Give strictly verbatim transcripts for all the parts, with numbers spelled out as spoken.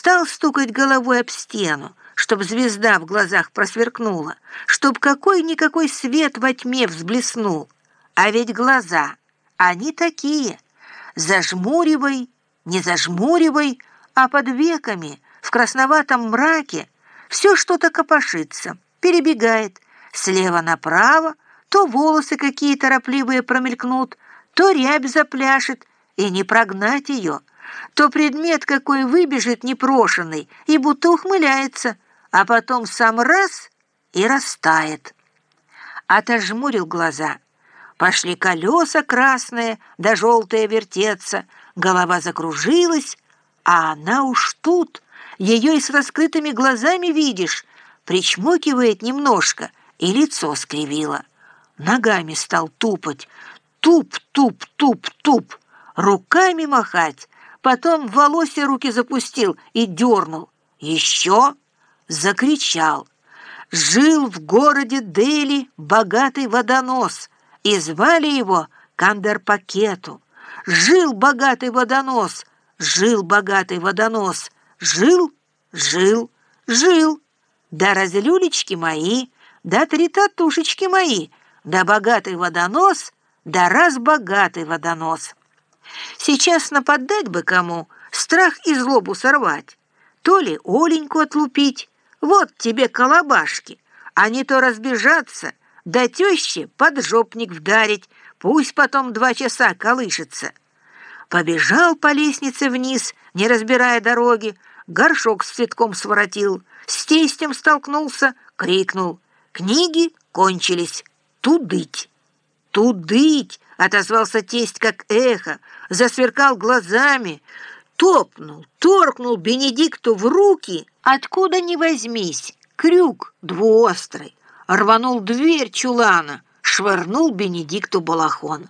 стал стукать головой об стену, чтоб звезда в глазах просверкнула, чтоб какой-никакой свет во тьме взблеснул. А ведь глаза, они такие, зажмуривай, не зажмуривай, а под веками, в красноватом мраке, все что-то копошится, перебегает слева направо, то волосы какие торопливые промелькнут, то рябь запляшет, и не прогнать ее, то предмет какой выбежит непрошенный и будто ухмыляется, а потом сам раз и растает. Отожмурил глаза. Пошли колеса красные, да желтые вертеться, голова закружилась, а она уж тут, ее и с раскрытыми глазами видишь, причмокивает немножко и лицо скривило. Ногами стал тупать, туп-туп-туп-туп, руками махать, потом в волосе руки запустил и дернул. Еще закричал. Жил в городе Дели богатый водонос, и звали его Кандерпакету. Жил богатый водонос, жил богатый водонос, жил, жил, жил. Да разлюлечки мои, да три татушечки мои, да богатый водонос, да раз богатый водонос. Сейчас нападать бы кому, страх и злобу сорвать, то ли Оленьку отлупить, вот тебе колобашки, а не то разбежаться, да тёще поджопник вдарить, пусть потом два часа колышется. Побежал по лестнице вниз, не разбирая дороги, горшок с цветком своротил, с тестем столкнулся, крикнул. Книги кончились, тудыть. Тудыть, отозвался тесть как эхо, засверкал глазами, топнул, торкнул Бенедикту в руки, откуда ни возьмись, крюк двуострый, рванул дверь чулана, швырнул Бенедикту балахон.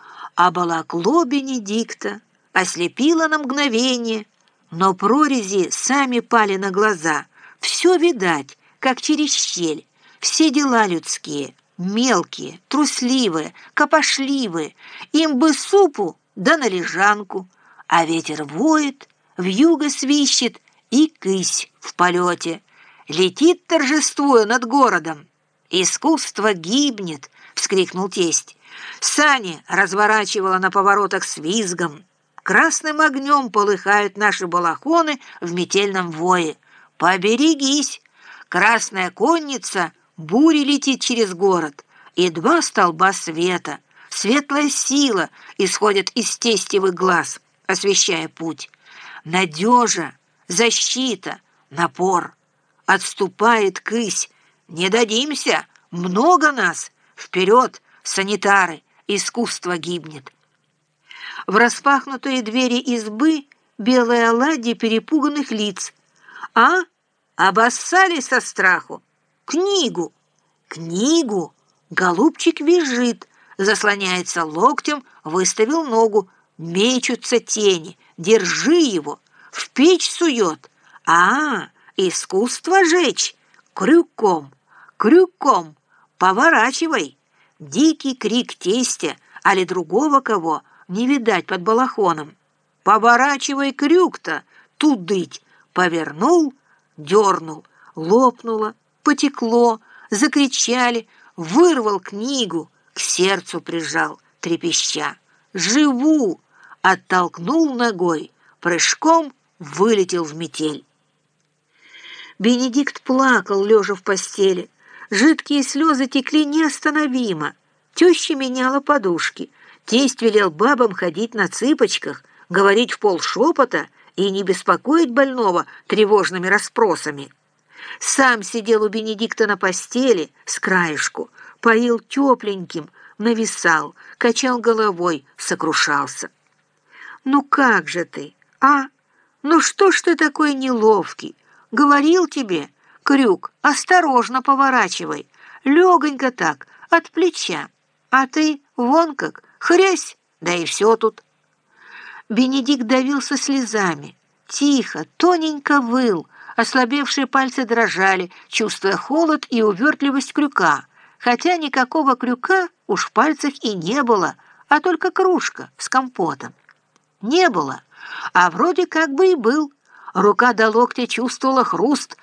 А балакло Бенедикта ослепило на мгновение, но прорези сами пали на глаза, все видать, как через щель, все дела людские, мелкие, трусливые, копошливые, им бы супу да на лежанку, а ветер воет, вьюга свищет и кысь в полете, летит торжествуя над городом. «Искусство гибнет!» — вскрикнул тесть. Сани разворачивала на поворотах с визгом. Красным огнем полыхают наши балахоны в метельном вое. Поберегись! Красная конница бурей летит через город, и два столба света, светлая сила исходит из тестевых глаз, освещая путь. Надежа, защита, напор. Отступает кысь. Не дадимся, много нас. Вперед, санитары, искусство гибнет. В распахнутые двери избы белые оладьи перепуганных лиц. А? Обоссали со страху. Книгу! Книгу! Голубчик визжит, заслоняется локтем, выставил ногу. Мечутся тени. Держи его. В печь сует. А, искусство жечь. Крюком, крюком. Поворачивай. Дикий крик тестя, али другого кого, не видать под балахоном. Поворачивай крюк-то, тудыть. Повернул, дернул, лопнуло, потекло, закричали, вырвал книгу, к сердцу прижал, трепеща. Живу! Оттолкнул ногой, прыжком вылетел в метель. Бенедикт плакал, лежа в постели. Жидкие слезы текли неостановимо. Теща меняла подушки. Тесть велел бабам ходить на цыпочках, говорить в полшепота и не беспокоить больного тревожными расспросами. Сам сидел у Бенедикта на постели с краешку, поил тепленьким, нависал, качал головой, сокрушался. «Ну как же ты, а? Ну что ж ты такой неловкий? Говорил тебе, крюк, осторожно поворачивай, легонько так, от плеча, а ты вон как, хрясь, да и все тут». Бенедикт давился слезами, тихо, тоненько выл, ослабевшие пальцы дрожали, чувствуя холод и увертливость крюка, хотя никакого крюка уж в пальцах и не было, а только кружка с компотом. Не было, а вроде как бы и был. Рука до локтя чувствовала хруст,